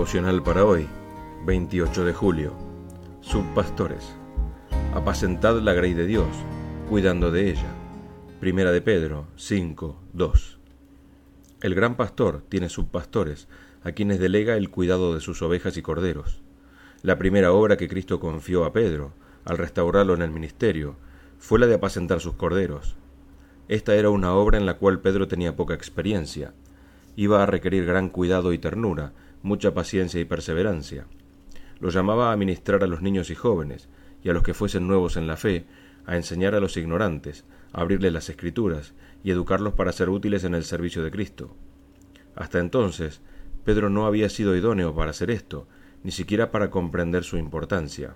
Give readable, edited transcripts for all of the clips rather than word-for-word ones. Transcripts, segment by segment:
Devocional para hoy, 28 de julio. Subpastores. Apacentad la grey de Dios, cuidando de ella. Primera de Pedro 5:2. El gran pastor tiene subpastores, a quienes delega el cuidado de sus ovejas y corderos. La primera obra que Cristo confió a Pedro, al restaurarlo en el ministerio, fue la de apacentar sus corderos. Esta era una obra en la cual Pedro tenía poca experiencia. Iba a requerir gran cuidado y ternura, mucha paciencia y perseverancia. Lo llamaba a ministrar a los niños y jóvenes, y a los que fuesen nuevos en la fe, a enseñar a los ignorantes, a abrirles las Escrituras y educarlos para ser útiles en el servicio de Cristo. Hasta entonces, Pedro no había sido idóneo para hacer esto, ni siquiera para comprender su importancia.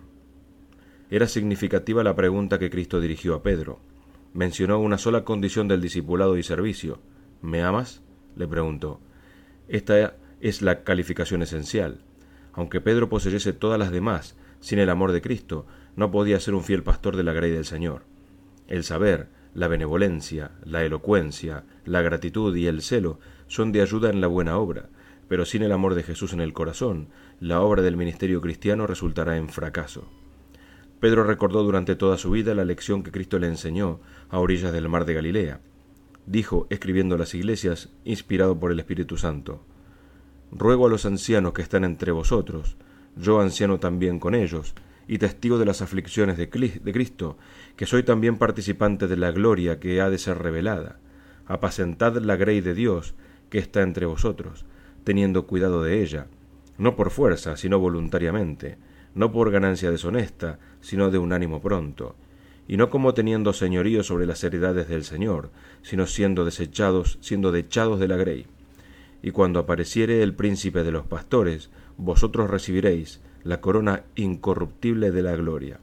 Era significativa la pregunta que Cristo dirigió a Pedro. Mencionó una sola condición del discipulado y servicio. ¿Me amas?, le preguntó. Esta es la calificación esencial. Aunque Pedro poseyese todas las demás, sin el amor de Cristo, no podía ser un fiel pastor de la grey del Señor. El saber, la benevolencia, la elocuencia, la gratitud y el celo son de ayuda en la buena obra, pero sin el amor de Jesús en el corazón, la obra del ministerio cristiano resultará en fracaso. Pedro recordó durante toda su vida la lección que Cristo le enseñó a orillas del mar de Galilea. Dijo, escribiendo a las iglesias, inspirado por el Espíritu Santo: Ruego a los ancianos que están entre vosotros, yo anciano también con ellos, y testigo de las aflicciones de Cristo, que soy también participante de la gloria que ha de ser revelada. Apacentad la grey de Dios que está entre vosotros, teniendo cuidado de ella, no por fuerza, sino voluntariamente, no por ganancia deshonesta, sino de un ánimo pronto, y no como teniendo señorío sobre las heredades del Señor, sino siendo dechados de la grey. Y cuando apareciere el príncipe de los pastores, vosotros recibiréis la corona incorruptible de la gloria.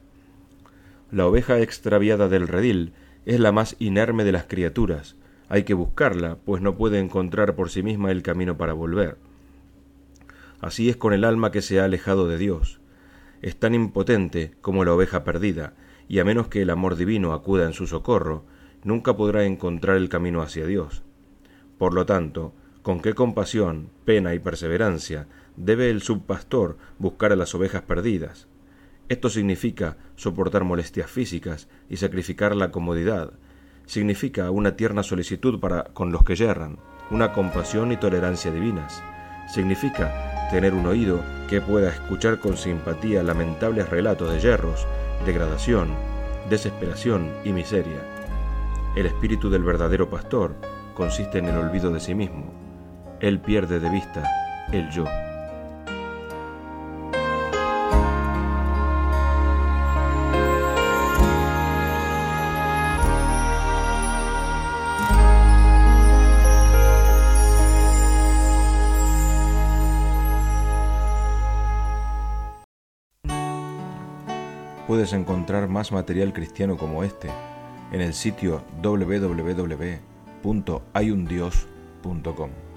La oveja extraviada del redil es la más inerme de las criaturas. Hay que buscarla, pues no puede encontrar por sí misma el camino para volver. Así es con el alma que se ha alejado de Dios. Es tan impotente como la oveja perdida, y a menos que el amor divino acuda en su socorro, nunca podrá encontrar el camino hacia Dios. Por lo tanto, con qué compasión, pena y perseverancia debe el subpastor buscar a las ovejas perdidas. Esto significa soportar molestias físicas y sacrificar la comodidad. Significa una tierna solicitud para con los que yerran, una compasión y tolerancia divinas. Significa tener un oído que pueda escuchar con simpatía lamentables relatos de yerros, degradación, desesperación y miseria. El espíritu del verdadero pastor consiste en el olvido de sí mismo. Él pierde de vista el yo. Puedes encontrar más material cristiano como este en el sitio www.hayundios.com.